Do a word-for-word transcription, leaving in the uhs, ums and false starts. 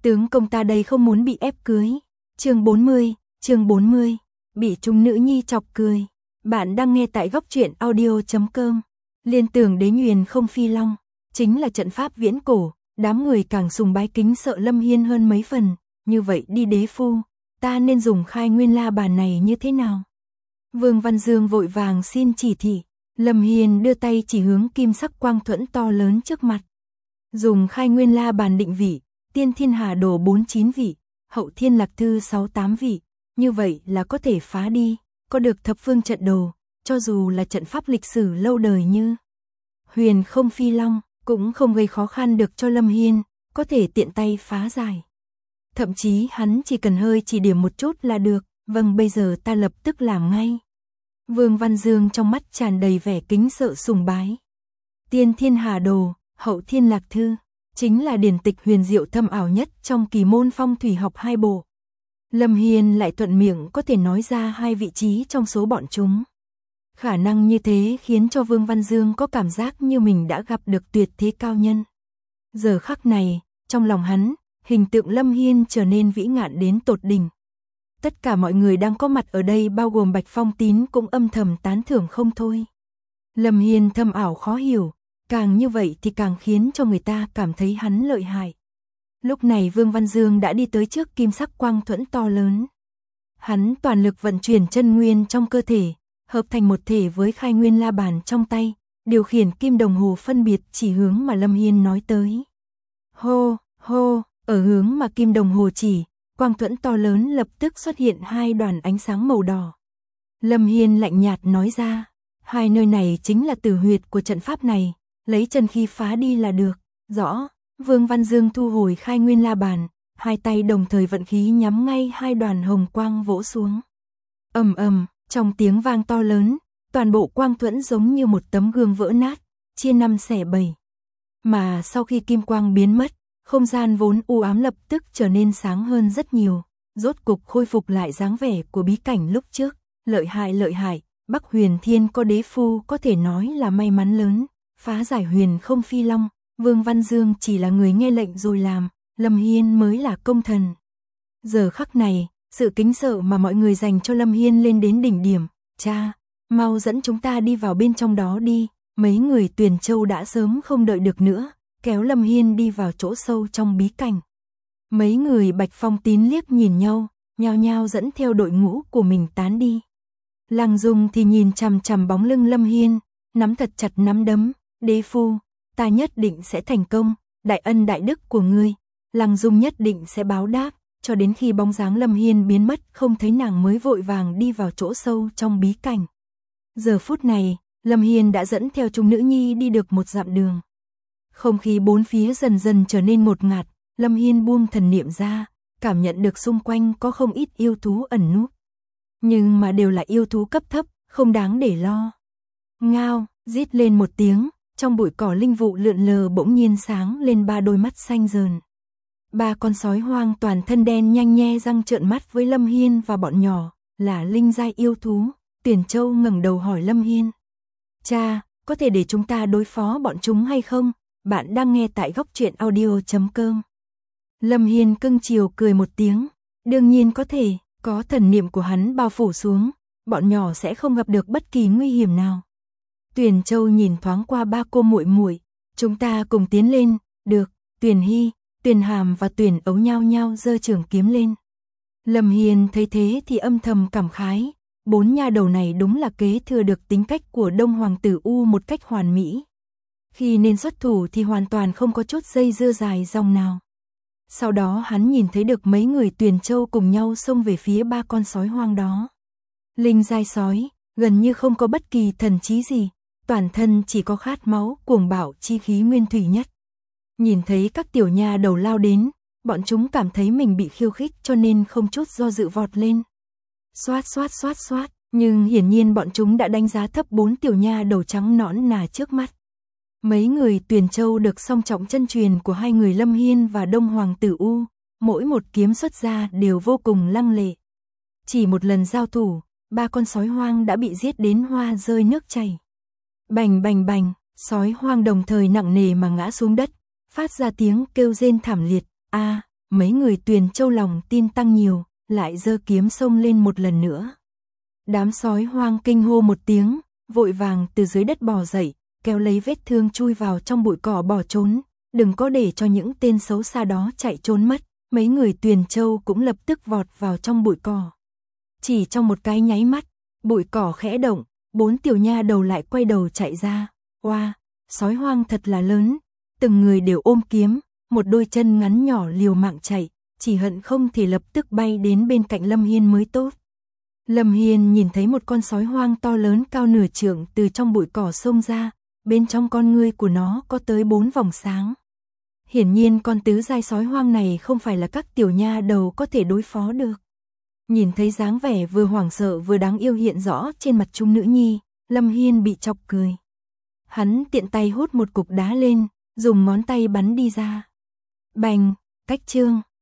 Tướng công ta đây không muốn bị ép cưới. Chương bốn mươi, chương bốn mươi, bị chúng nữ nhi chọc cười. Bạn đang nghe tại góc truyện audio chấm com. Liên tưởng đế nhuyền không phi long, chính là trận pháp viễn cổ, đám người càng sùng bái kính sợ Lâm Hiên hơn mấy phần, như vậy đi đế phu, ta nên dùng khai nguyên la bàn này như thế nào? Vương Văn Dương vội vàng xin chỉ thị, Lâm Hiên đưa tay chỉ hướng kim sắc quang thuẫn to lớn trước mặt. Dùng khai nguyên la bàn định vị, tiên thiên hà đồ bốn mươi chín vị, hậu thiên lạc thư sáu mươi tám vị, như vậy là có thể phá đi, có được thập phương trận đồ, cho dù là trận pháp lịch sử lâu đời như huyền không phi long, cũng không gây khó khăn được cho Lâm Hiên, có thể tiện tay phá giải. Thậm chí hắn chỉ cần hơi chỉ điểm một chút là được, vâng bây giờ ta lập tức làm ngay. Vương Văn Dương trong mắt tràn đầy vẻ kính sợ sùng bái. Tiên thiên hà đồ, hậu thiên lạc thư, chính là điển tịch huyền diệu thâm ảo nhất trong kỳ môn phong thủy học hai bộ. Lâm Hiên lại thuận miệng có thể nói ra hai vị trí trong số bọn chúng. Khả năng như thế khiến cho Vương Văn Dương có cảm giác như mình đã gặp được tuyệt thế cao nhân. Giờ khắc này, trong lòng hắn, hình tượng Lâm Hiên trở nên vĩ ngạn đến tột đỉnh. Tất cả mọi người đang có mặt ở đây bao gồm Bạch Phong Tín cũng âm thầm tán thưởng không thôi. Lâm Hiên thâm ảo khó hiểu, càng như vậy thì càng khiến cho người ta cảm thấy hắn lợi hại. Lúc này Vương Văn Dương đã đi tới trước kim sắc quang thuẫn to lớn. Hắn toàn lực vận chuyển chân nguyên trong cơ thể, hợp thành một thể với khai nguyên la bàn trong tay, điều khiển kim đồng hồ phân biệt chỉ hướng mà Lâm Hiên nói tới. Hô, hô, ở hướng mà kim đồng hồ chỉ, quang thuẫn to lớn lập tức xuất hiện hai đoàn ánh sáng màu đỏ. Lâm Hiên lạnh nhạt nói ra, hai nơi này chính là tử huyệt của trận pháp này, lấy chân khí phá đi là được. Rõ. Vương Văn Dương thu hồi khai nguyên la bàn, hai tay đồng thời vận khí nhắm ngay hai đoàn hồng quang vỗ xuống. Ầm ầm, trong tiếng vang to lớn, toàn bộ quang thuẫn giống như một tấm gương vỡ nát, chia năm xẻ bảy. Mà sau khi kim quang biến mất, không gian vốn u ám lập tức trở nên sáng hơn rất nhiều, rốt cục khôi phục lại dáng vẻ của bí cảnh lúc trước. Lợi hại lợi hại, Bắc Huyền Thiên có đế phu có thể nói là may mắn lớn, phá giải huyền không phi long. Vương Văn Dương chỉ là người nghe lệnh rồi làm, Lâm Hiên mới là công thần. Giờ khắc này, sự kính sợ mà mọi người dành cho Lâm Hiên lên đến đỉnh điểm. Cha, mau dẫn chúng ta đi vào bên trong đó đi. Mấy người Tuyền Châu đã sớm không đợi được nữa, kéo Lâm Hiên đi vào chỗ sâu trong bí cảnh. Mấy người Bạch Phong Tín liếc nhìn nhau, nhao nhao dẫn theo đội ngũ của mình tán đi. Lăng Dung thì nhìn chằm chằm bóng lưng Lâm Hiên, nắm thật chặt nắm đấm. Đế phu, ta nhất định sẽ thành công, đại ân đại đức của ngươi, Lăng Dung nhất định sẽ báo đáp. Cho đến khi bóng dáng Lâm Hiên biến mất không thấy nàng mới vội vàng đi vào chỗ sâu trong bí cảnh. Giờ phút này, Lâm Hiên đã dẫn theo chúng nữ nhi đi được một dặm đường. Không khí bốn phía dần dần trở nên ngột ngạt, Lâm Hiên buông thần niệm ra, cảm nhận được xung quanh có không ít yêu thú ẩn núp. Nhưng mà đều là yêu thú cấp thấp, không đáng để lo. Ngao, rít lên một tiếng, trong bụi cỏ linh vụ lượn lờ bỗng nhiên sáng lên ba đôi mắt xanh rờn. Ba con sói hoang toàn thân đen nhanh nhe răng trợn mắt với Lâm Hiên và bọn nhỏ, là linh giai yêu thú. Tuyền Châu ngẩng đầu hỏi Lâm Hiên. Cha, có thể để chúng ta đối phó bọn chúng hay không? Bạn đang nghe tại góc truyện audio chấm com. Lâm Hiên cưng chiều cười một tiếng. Đương nhiên có thể, có thần niệm của hắn bao phủ xuống, bọn nhỏ sẽ không gặp được bất kỳ nguy hiểm nào. Tuyền Châu nhìn thoáng qua ba cô muội muội, chúng ta cùng tiến lên. Được. Tuyền Hy, Tuyền Hàm và Tuyền Ấu nhao nhao giơ trường kiếm lên. Lâm Hiên thấy thế thì âm thầm cảm khái, bốn nha đầu này đúng là kế thừa được tính cách của Đông Hoàng tử U một cách hoàn mỹ. Khi nên xuất thủ thì hoàn toàn không có chút dây dưa dài dòng nào. Sau đó hắn nhìn thấy được mấy người Tuyền Châu cùng nhau xông về phía ba con sói hoang đó. Linh giai sói, gần như không có bất kỳ thần trí gì, toàn thân chỉ có khát máu, cuồng bạo chi khí nguyên thủy nhất. Nhìn thấy các tiểu nha đầu lao đến, bọn chúng cảm thấy mình bị khiêu khích cho nên không chút do dự vọt lên. Xoát xoát xoát xoát, nhưng hiển nhiên bọn chúng đã đánh giá thấp bốn tiểu nha đầu trắng nõn nà trước mắt. Mấy người Tuyền Châu được song trọng chân truyền của hai người Lâm Hiên và Đông Hoàng tử U, mỗi một kiếm xuất ra đều vô cùng lăng lệ. Chỉ một lần giao thủ, ba con sói hoang đã bị giết đến hoa rơi nước chảy. Bành bành bành, sói hoang đồng thời nặng nề mà ngã xuống đất, phát ra tiếng kêu rên thảm liệt. A, mấy người Tuyền Châu lòng tin tăng nhiều, lại giơ kiếm xông lên một lần nữa. Đám sói hoang kinh hô một tiếng, vội vàng từ dưới đất bò dậy, kéo lấy vết thương chui vào trong bụi cỏ bỏ trốn, đừng có để cho những tên xấu xa đó chạy trốn mất. Mấy người Tuyền Châu cũng lập tức vọt vào trong bụi cỏ. Chỉ trong một cái nháy mắt, bụi cỏ khẽ động, bốn tiểu nha đầu lại quay đầu chạy ra. Oa, sói hoang thật là lớn, từng người đều ôm kiếm, một đôi chân ngắn nhỏ liều mạng chạy, chỉ hận không thể lập tức bay đến bên cạnh Lâm Hiên mới tốt. Lâm Hiên nhìn thấy một con sói hoang to lớn cao nửa trượng từ trong bụi cỏ xông ra, bên trong con ngươi của nó có tới bốn vòng sáng. Hiển nhiên con tứ giai sói hoang này không phải là các tiểu nha đầu có thể đối phó được. Nhìn thấy dáng vẻ vừa hoảng sợ vừa đáng yêu hiện rõ trên mặt chúng nữ nhi, Lâm Hiên bị chọc cười. Hắn tiện tay hốt một cục đá lên, dùng ngón tay bắn đi ra. Bành, cách chương.